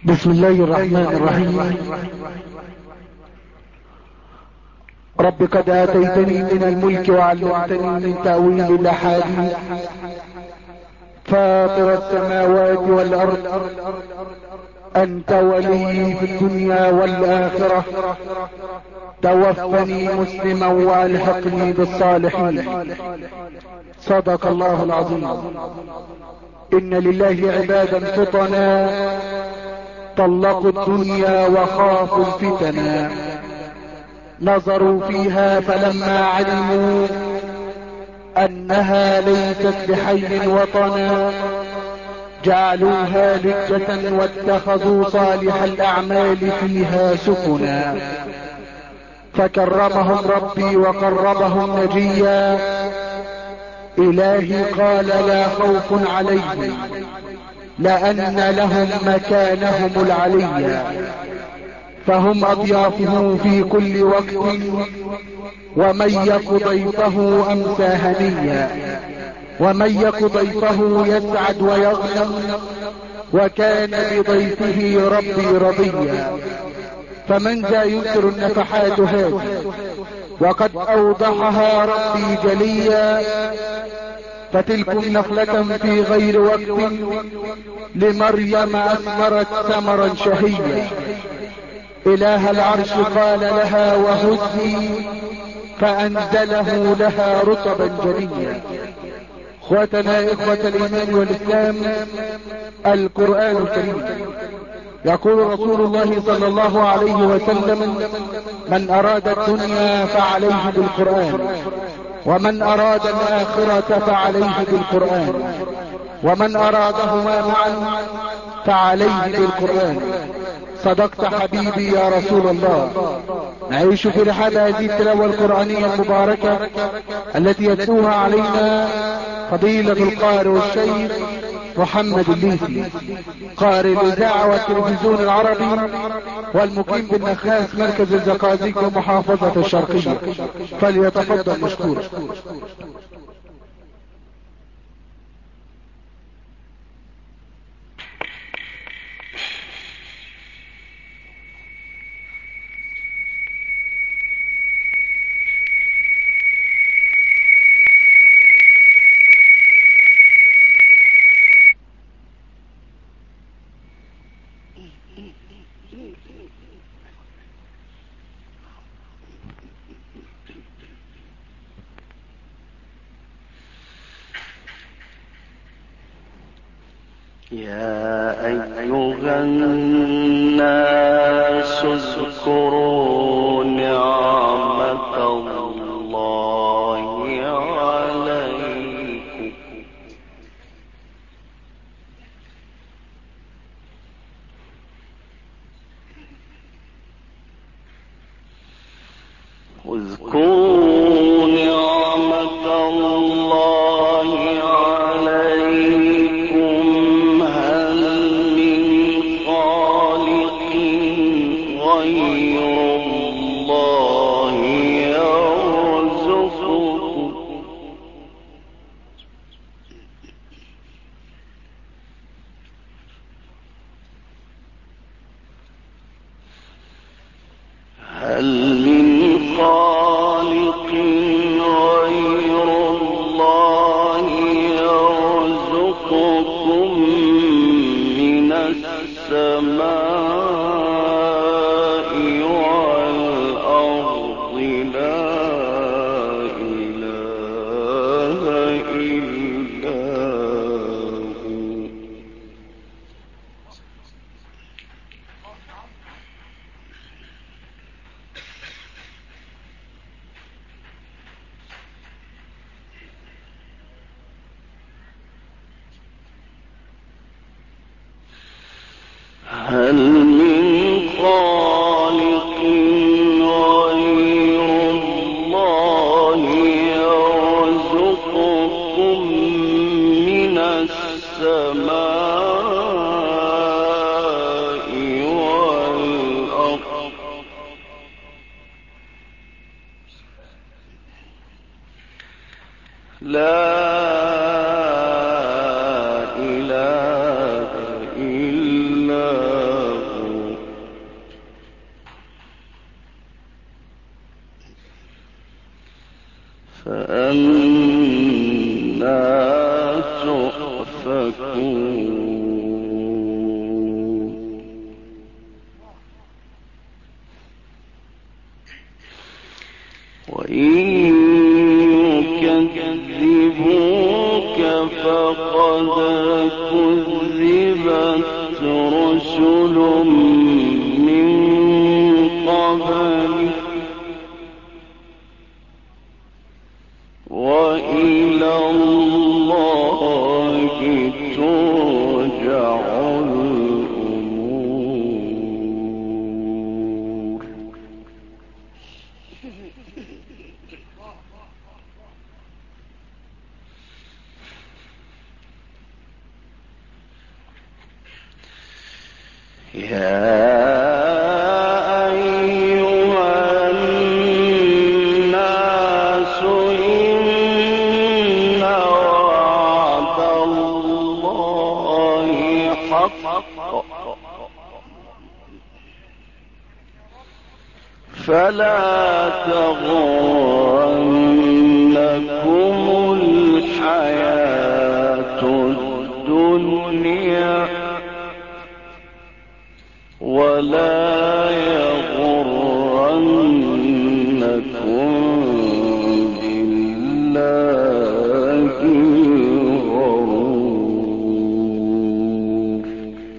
بسم الله الرحمن الرحيم. رب قد آتيتني من الملك وعلمتني من تأويل الأحاديث، فاطر السماوات والأرض، أنت ولي في الدنيا والآخرة، توفني مسلما وألحقني بالصالحين. صدق الله العظيم. إن لله عبادا فطنا طلقوا الدنيا وخافوا الفتنا، نظروا فيها فلما علموا أنها ليست بحي وطنا، جعلوها لجة واتخذوا صالح الأعمال فيها سكنا. فكرمهم ربي وقربهم نجيا، إلهي قال لا خوف عليهم لأن لهم مكانهم العليا، فهم أضيافه في كل وقت، ومن يك ضيفه أمسى هنيا، ومن يك ضيفه يسعد ويغنم، وكان بضيفه ربي رضيا. فمن ذا ينكر النفحات هذه وقد أوضحها ربي جليا، فتلكم نخلة في غير وقت لمريم أثمرت ثمرا شهيا. إله العرش قال لها وهزي فأنزله لها رطبا جنيا. اخوتنا اخوة الايمان والاسلام، القرآن الكريم يقول رسول الله صلى الله عليه وسلم: من اراد الدنيا فعليه بالقرآن، ومن اراد الاخرة فعليه بالقرآن، ومن ارادهما معا فعليه بالقرآن. صدقت حبيبي يا رسول الله. نعيش في رحاب هذه التلاوة القرآنية المباركة التي يتلوها علينا فضيلة القارئ والشيخ محمد الليثي، قارئ الإذاعة والتلفزيون العربي، والمقيم بالنخاس مركز الزقازيق ومحافظة الشرقية. فليتفضل مشكورا. يا أيها الناس اذكروا نعمة الله عليكم اذكروا نعمة الله عليكم هل من خالق غير الله يرزقكم هل من خالق غير الله يرزقكم من السماء والأرض لا إله إلا هو هل من خالق غير الله يرزقكم من السماء والأرض لا إله إلا فأنى تؤفكون وإن يكذبوك فقد كذبت رسل من قبلك وإلى الله ترجع الأمور. يا أيها الناس إن وعد الله حق فلا تغرنكم الحياة الدنيا ولا يغرنكم بالله الغرور.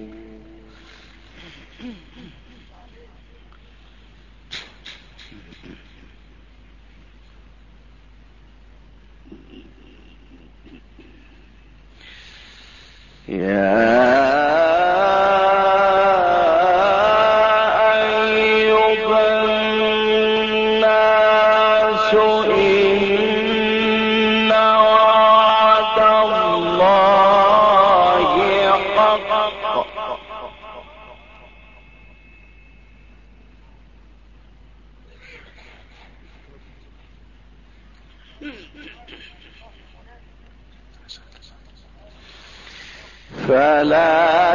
فلا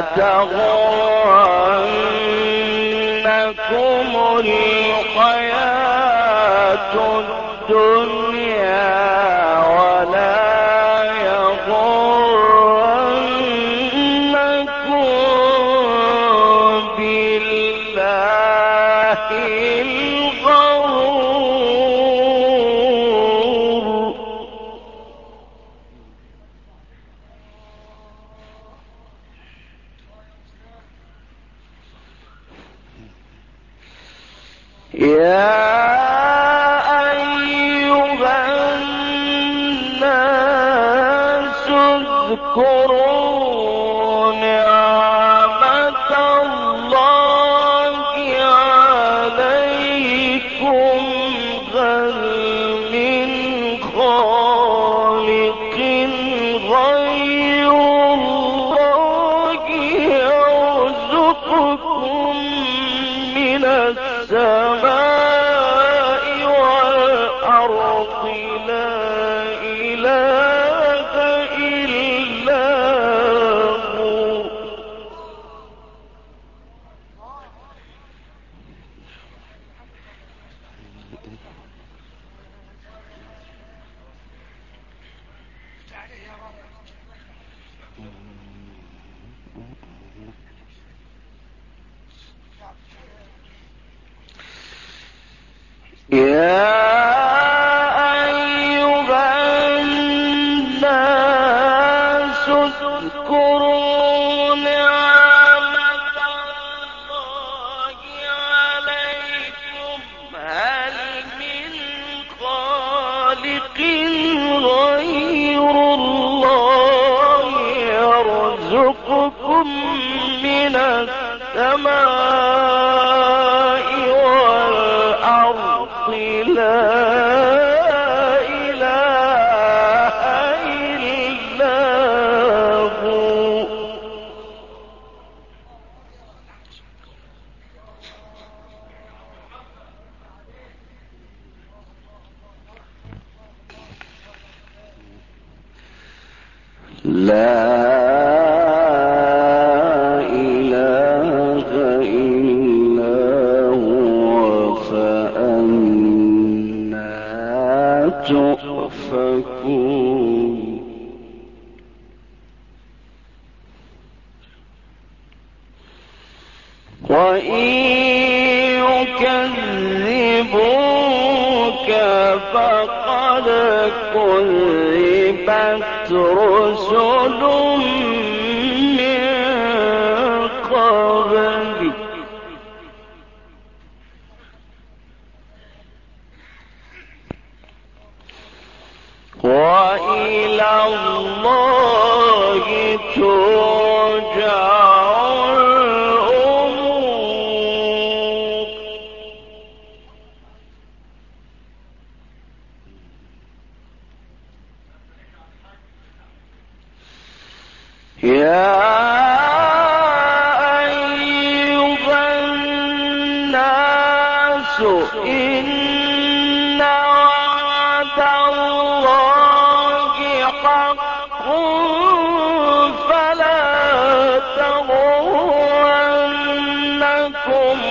تغرنكم الحياة الدنيا ولا يغرنكم بالله الغرور. يا أيها الناس اذكروا نعمة الله عليكم هل من خالق غير الله يرزقكم من السماء والأرض لا إله إلا هو. يا أيها الناس اذكروا نعمة الله عليكم هل من خالق غير الله يرزقكم من السماء والأرض لا إله إلا هو. لا إله إلا هو فأنى تؤفكون وإن يكذبوك فقد كذبت رسل من قبلك وإلى الله ترجع الأمور يا أيها الناس إن وعد الله حق فلا تغرنكم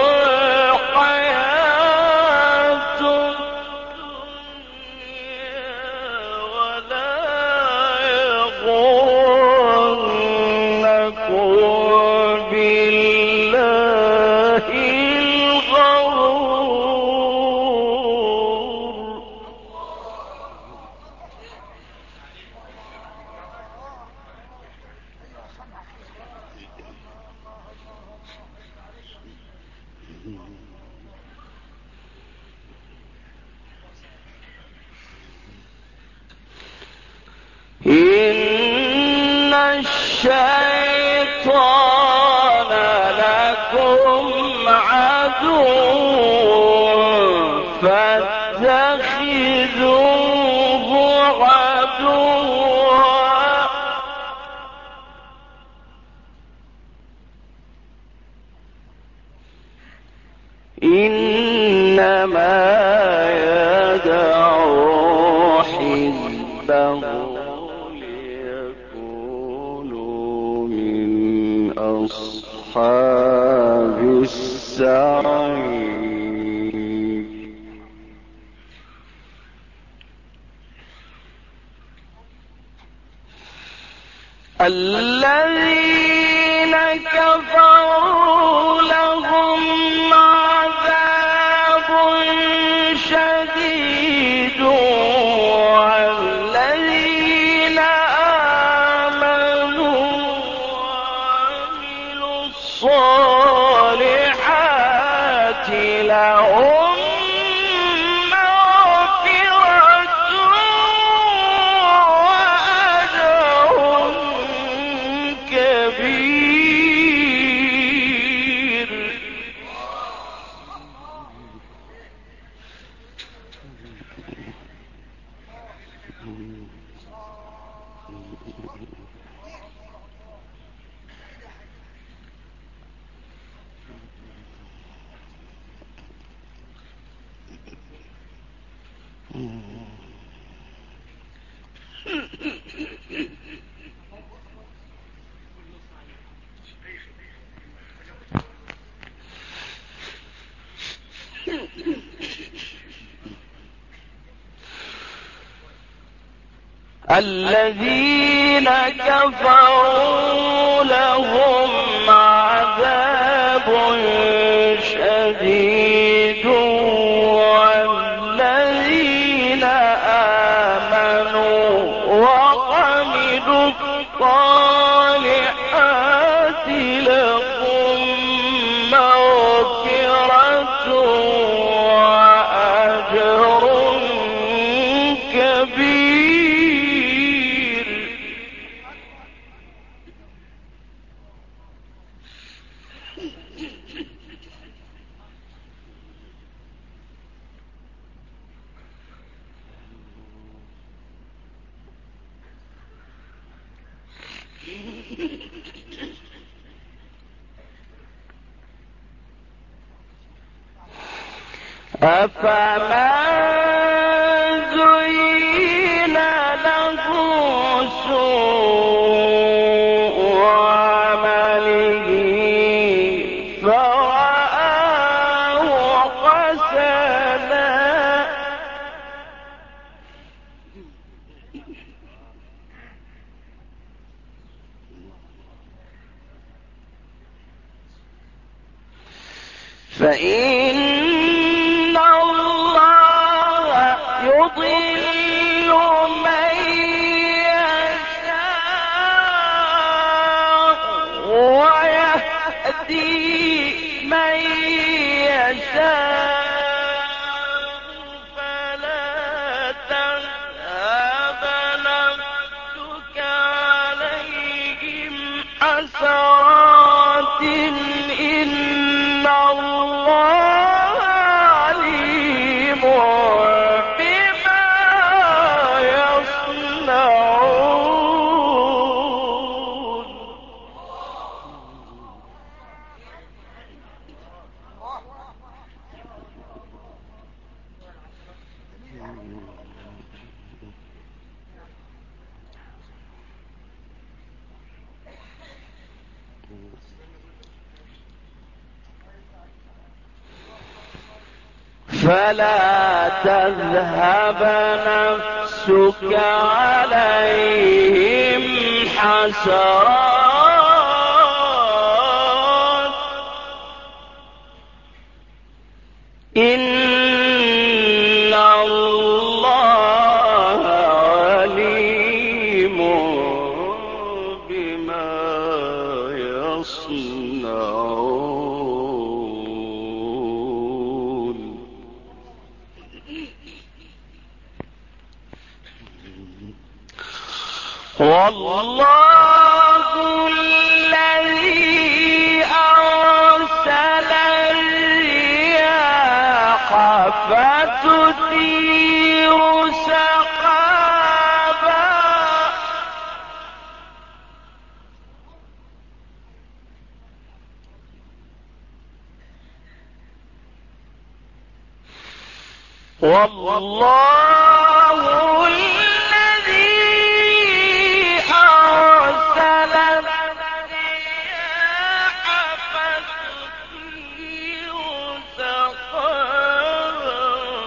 الحياة الدنيا ولا يغرنكم بالله الغرور إن الشيطان لكم عدو فاتخذوه عدوا إنما يدعو حزبه ليكونوا من أصحاب السعير الذين كفروا لهم عذاب شديد والذين آمنوا وعملوا الصالحات لهم مغفرة وأجر كبير الذين كفروا لهم عذاب شديد والذين آمنوا وعملوا الصالحات لهم مغفرة وأجر كبير أفمن زين له سوء عمله فرآه حسنا فإن الله يضل من يشاء ويهدي من يشاء فلا تذهب نفسك عليهم حسرات إن الله عليم بما يصنعون. فلا تذهب نفسك عليهم حسرات إن الله عليم بما يصنعون. والله الذي أرسل الرياح فتثير سحابا والله الذي أرسل الرياح فتثير سحابا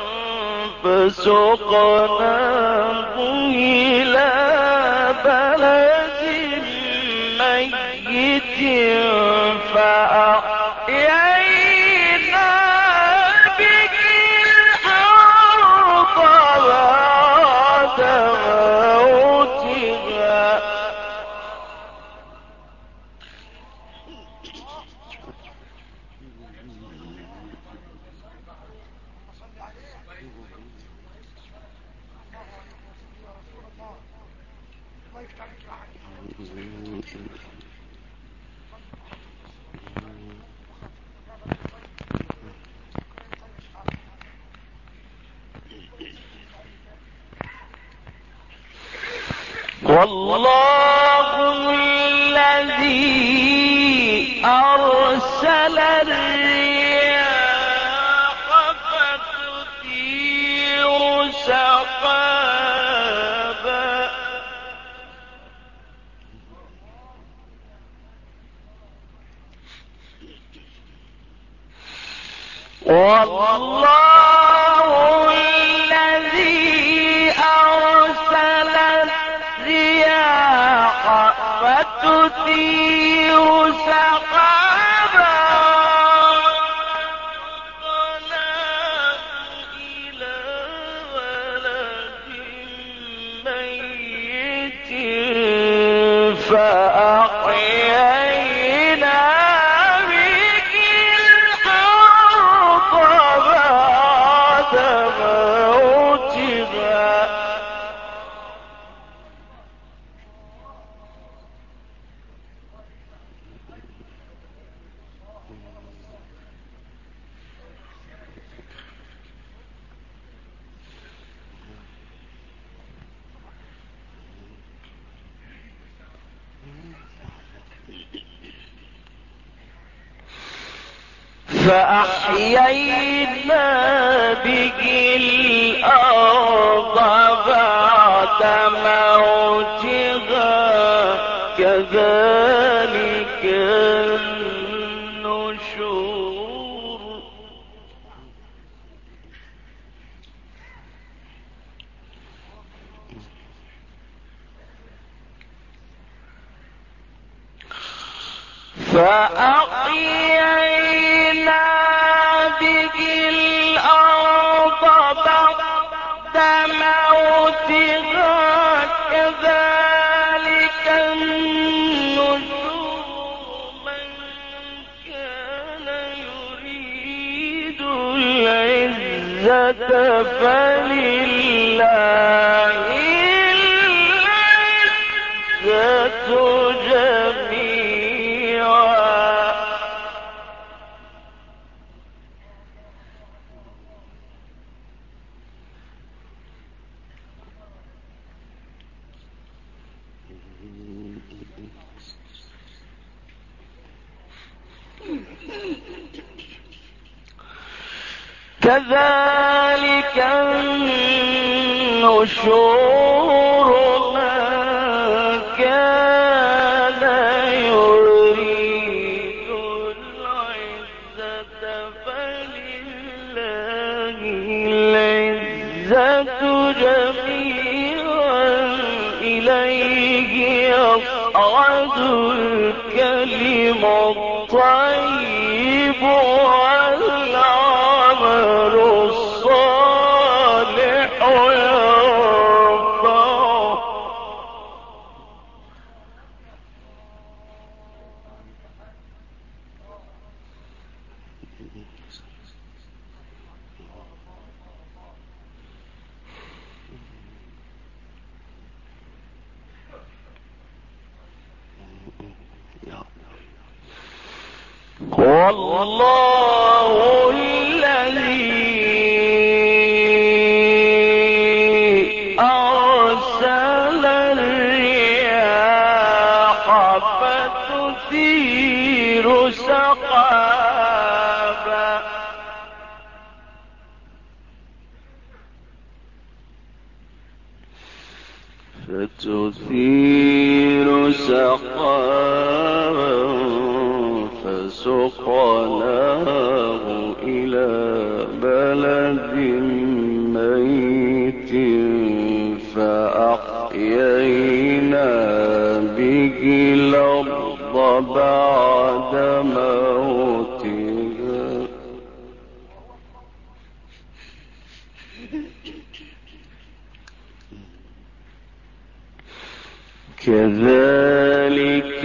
فسقناه إلى بلد ميت فأحيينا به الأرض بعد موتها والله الذي أرسل الرياح فتثير سحابا والله الذي أرسل الرياح فتثير سحابا إلى بلد ميت فأحيينا به الأرض بعد موتها فأحيينا به الأرض بعد موتها كذلك النشور. فأحيينا كذلك النشور من كان يريد العزة فلله العزة جميعا. كذلك النشور من كان يريد العزة فلله العزة جميعا إليه يصعد الكلم الطيب والعمل الصالح يرفعه. والله الذي أرسل الرياح فتثير سحابا فسقناه إلى بلد ميت فأحيينا به الأرض بعد موتها. كذلك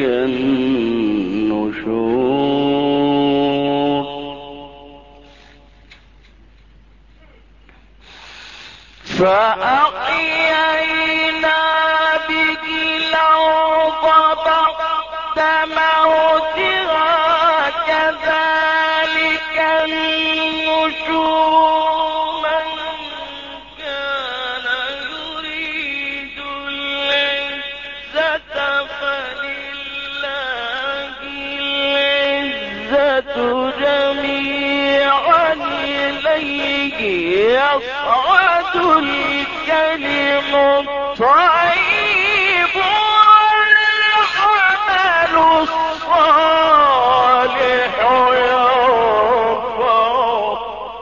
النشور فأحيينا به الأرض بعد موتها. كذلك النشور من كان يريد العزة فلله العزة جميعا إليه يصعد الكلم الطيب والعمل الصالح يرفعه.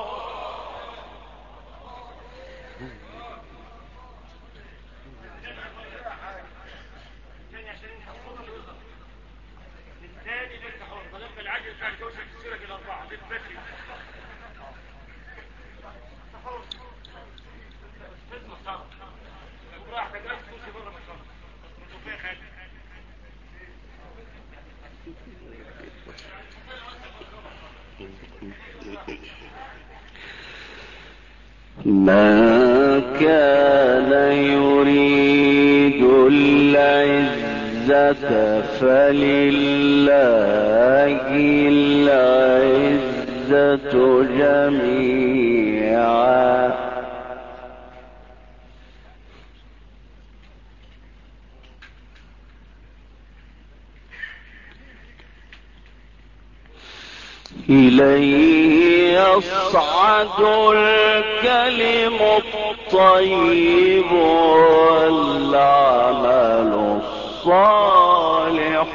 من كان يريد العزة فلله العزة جميعا إليه يصعد الكلم الطيب والعمل الصالح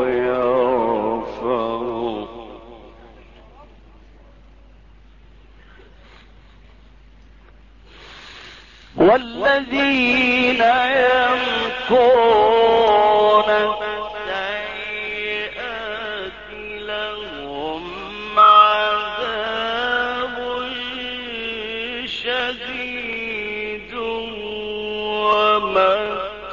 يرفعه. والذين يمكرون السيئات لهم عذاب شديد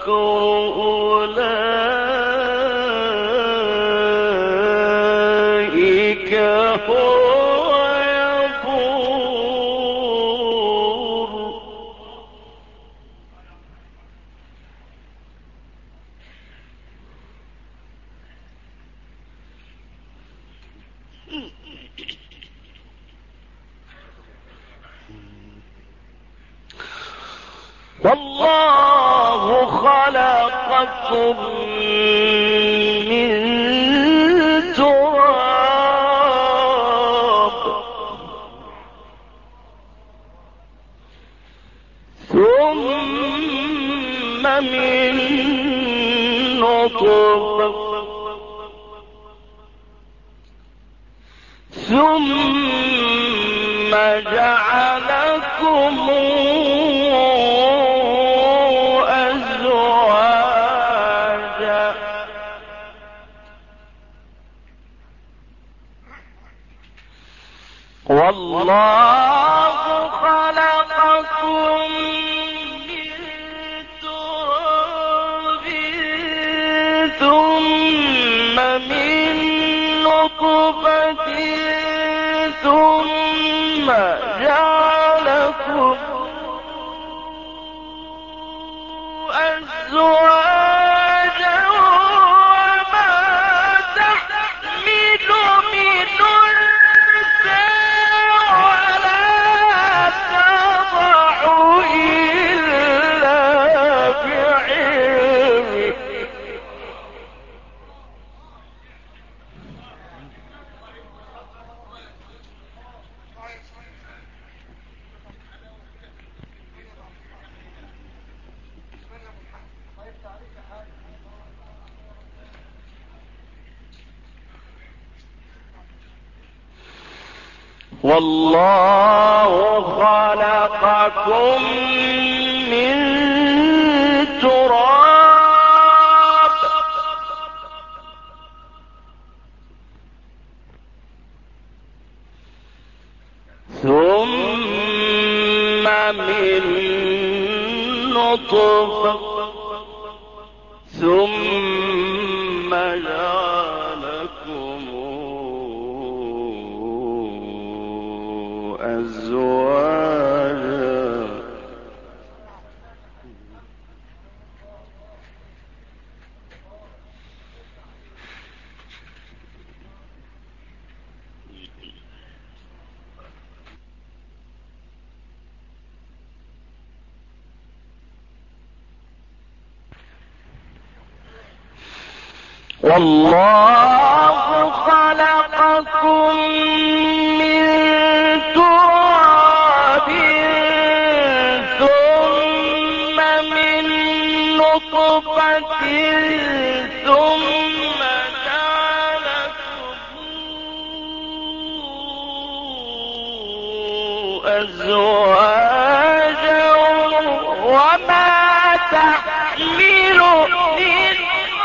أولئك هو يبور. والله خلقكم من تراب ثم من نطفة ثم جعلكم أزواجا والله خلقكم من تراب ثم من نطفة ثم جعلكم أزواجا وما تحمل من أنثى ولا تضع إلا بعلمه والله خلقكم من تراب ثم من نطفة ثم جعلكم أزواجا والله خلقكم من تراب ثم من نطفة ثم جعلكم أزواجا وما تحمل من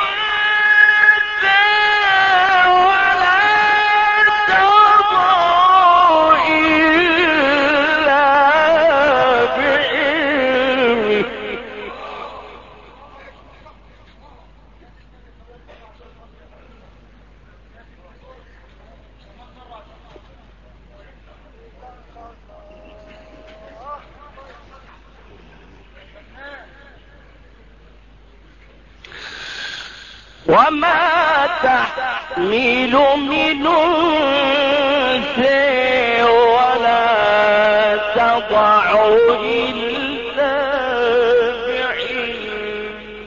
وما تحمل من أنثى ولا تضع إلا بعلمه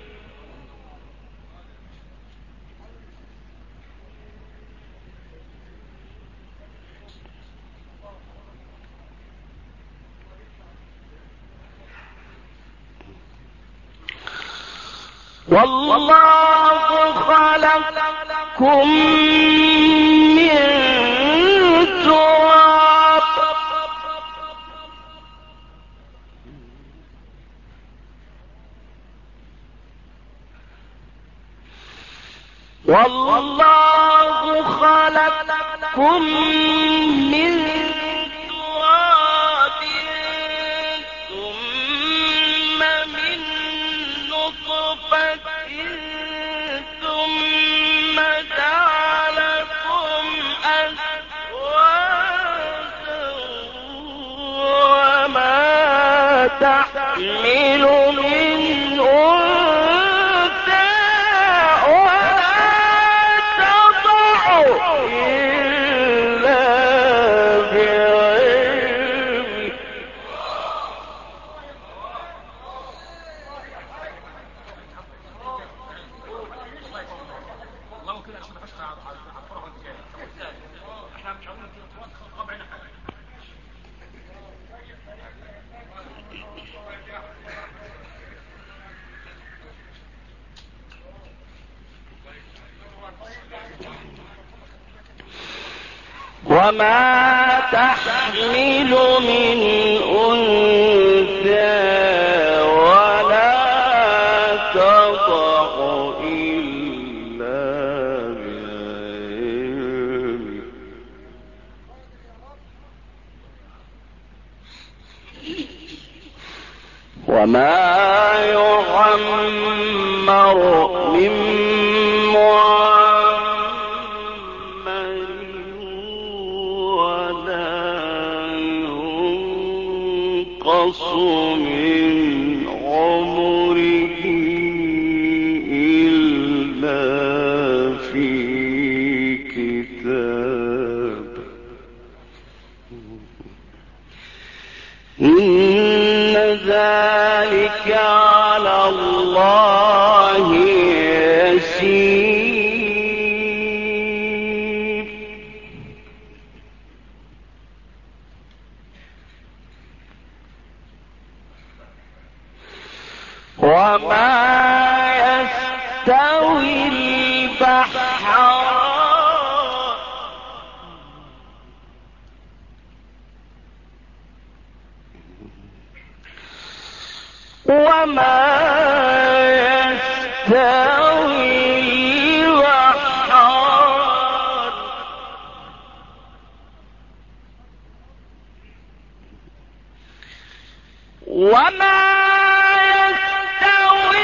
والله خلقكم من تراب والله خلقكم من تراب ثم من نطفة نطفة ثم جعلكم أزواجا وما تحمل من أنثى ولا تضع إلا بعلمه. وما تحمل من أنثى ولا تضع إلا بعلمه. وما يعمر من معمر ولا ينقص من عمره إلا في كتاب. إن ذلك على الله يسير. وما يستوي البحران وما يستوي البحران وما يستوي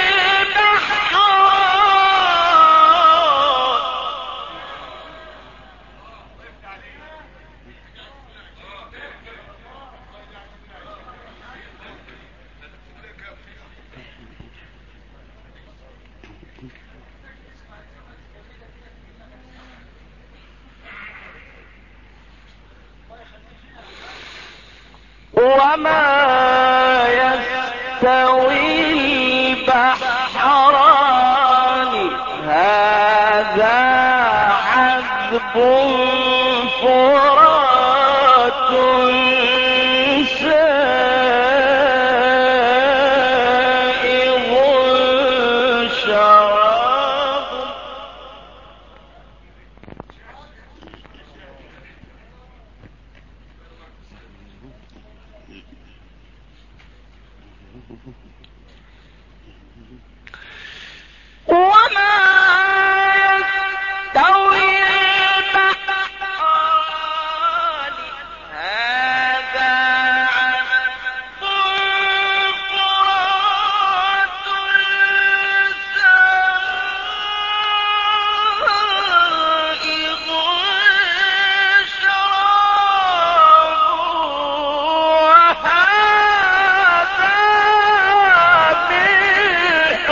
البحران هذا عذب فرات سائغ شراب. وما يستوي البحران هذا عذب فرات سائغ شراب وهذا ملح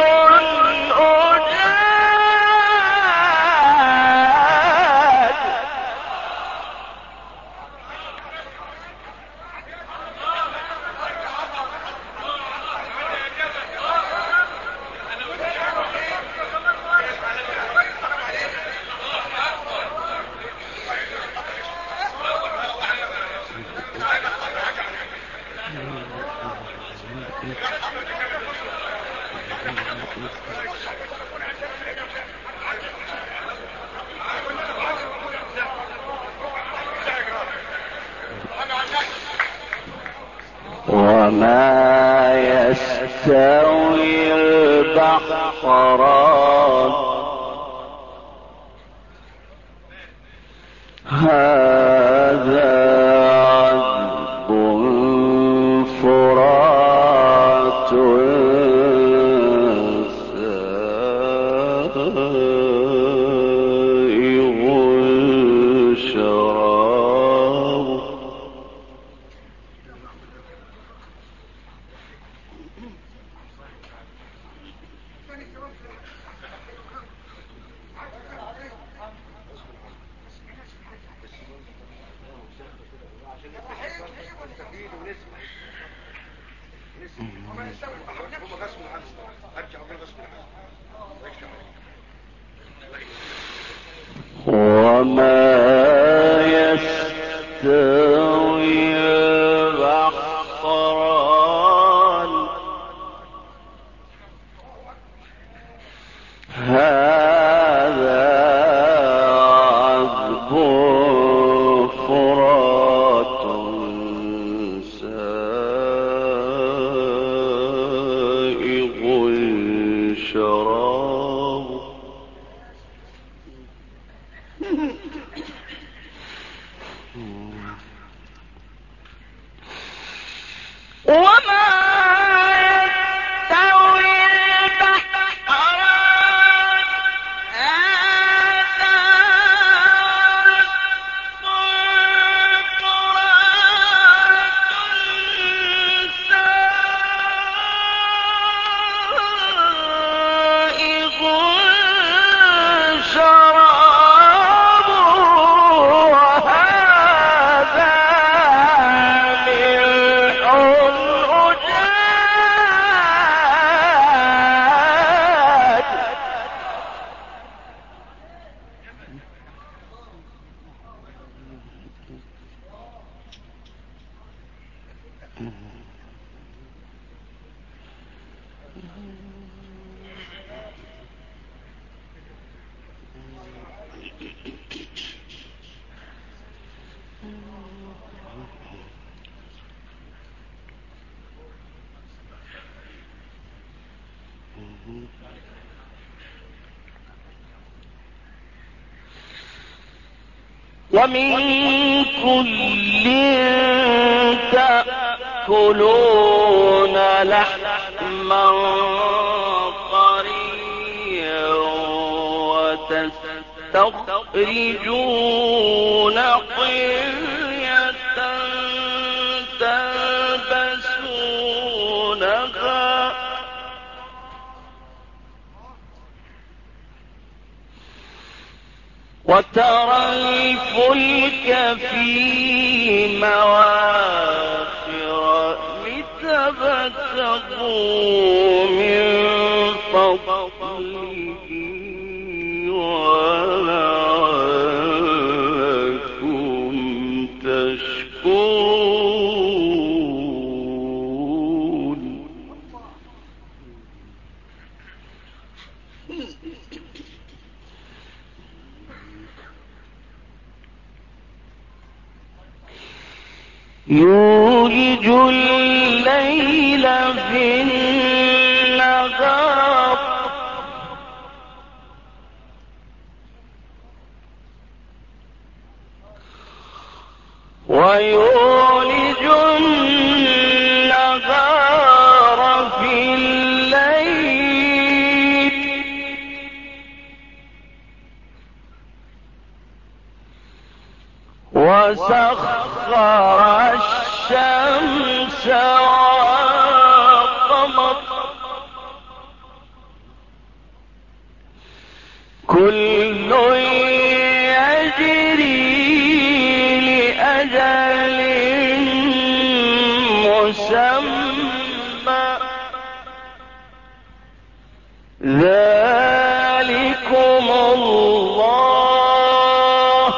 وما يستوي البحران هذا عذب فرات ومن كل تأكلون لحما طريا وتستخرجون حلية تلبسونها وترى الفلك فيه مواخر لتبتغوا من فضله ولعلكم تشكرون. يولج الليل في النهار ويولج النهار في الليل وسخر الشمس والقمر كل يجري لأجل مسمى ذلكم الله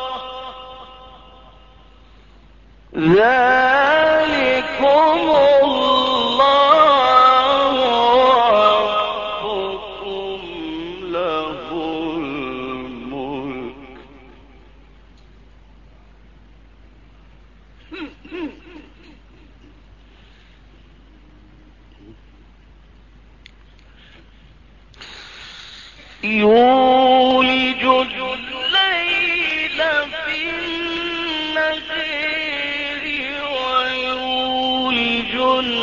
ربكم له الملك يولج الليل في النهار ويولج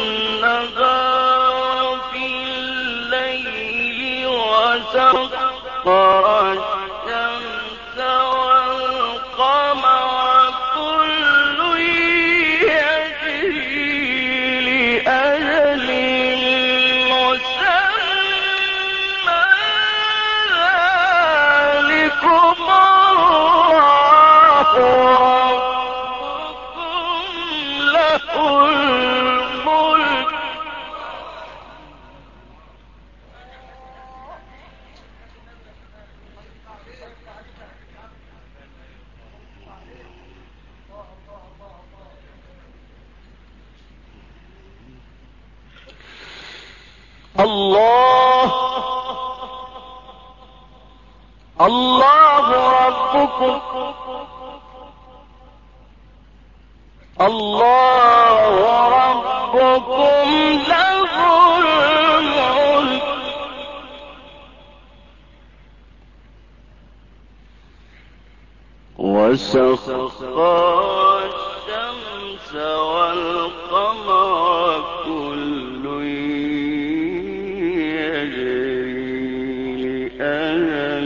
النهار في الليل وسخر الشمس والقمر كل يجري لأجل مسمى ذلكم الله ربكم له الملك الله ربكم له الملك وسخر الشمس والقمر كل يجري لأجل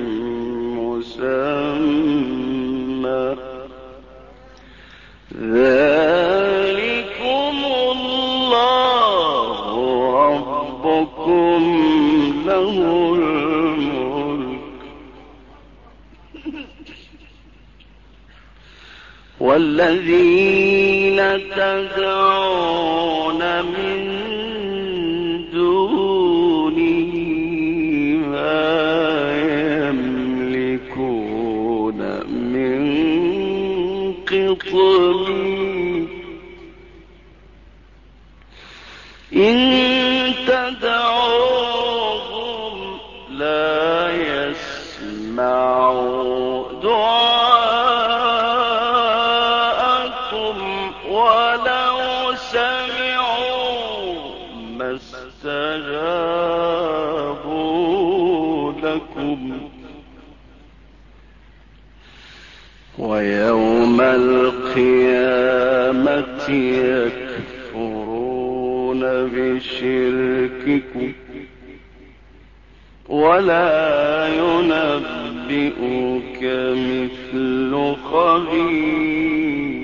مسمى ذلكم الله ربكم له الملك والذين تدعون من دونه ما يملكون من قطمير إن تدعوهم لا يسمعوا دعاءكم ولو سمعوا ما استجابوا لكم ويوم القيامة يكفرون بشرككم ولا ينبئك مثل خبير.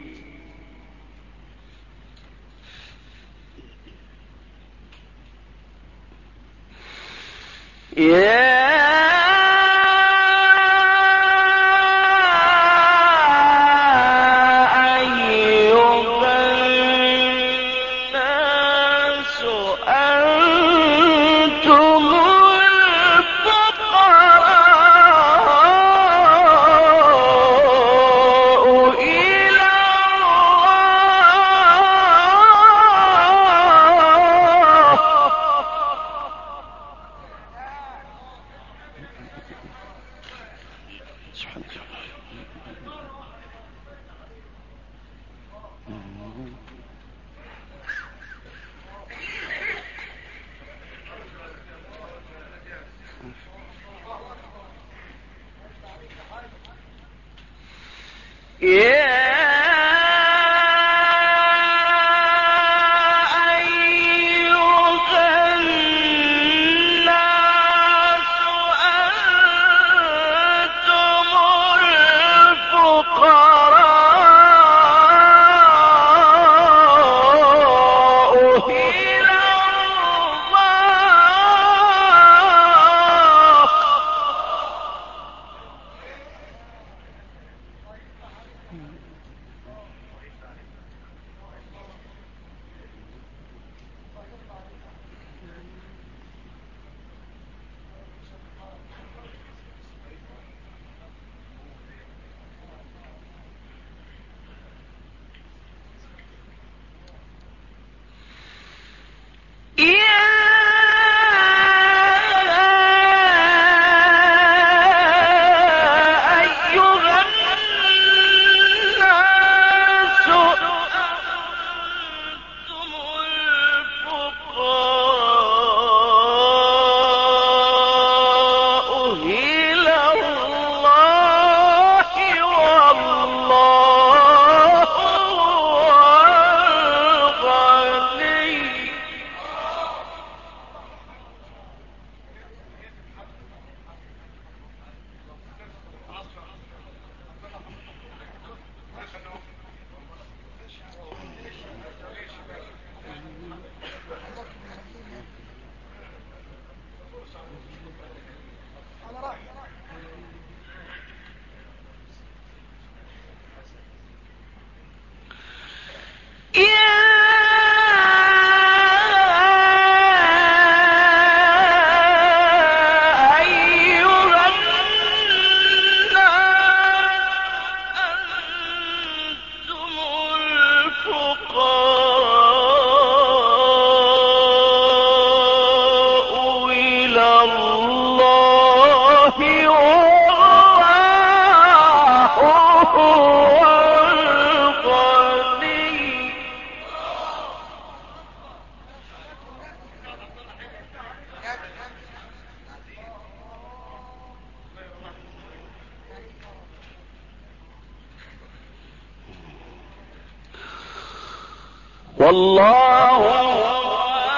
والله هو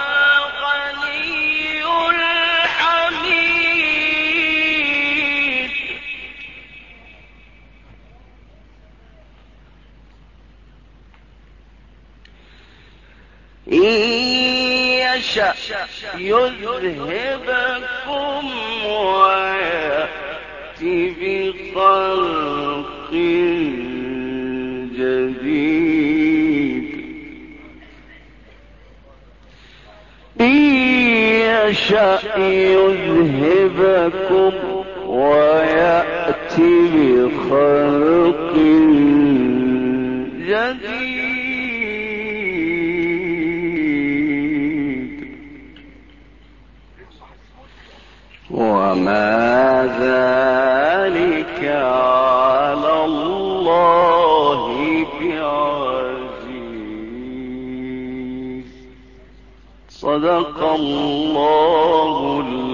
الغني الحميد. إن يشأ يذهبكم ويأتي بخلق جديد. إن يشأ يذهبكم ويأتي بخلق جديد. وما ذلك على الله بعزيز. صدق الله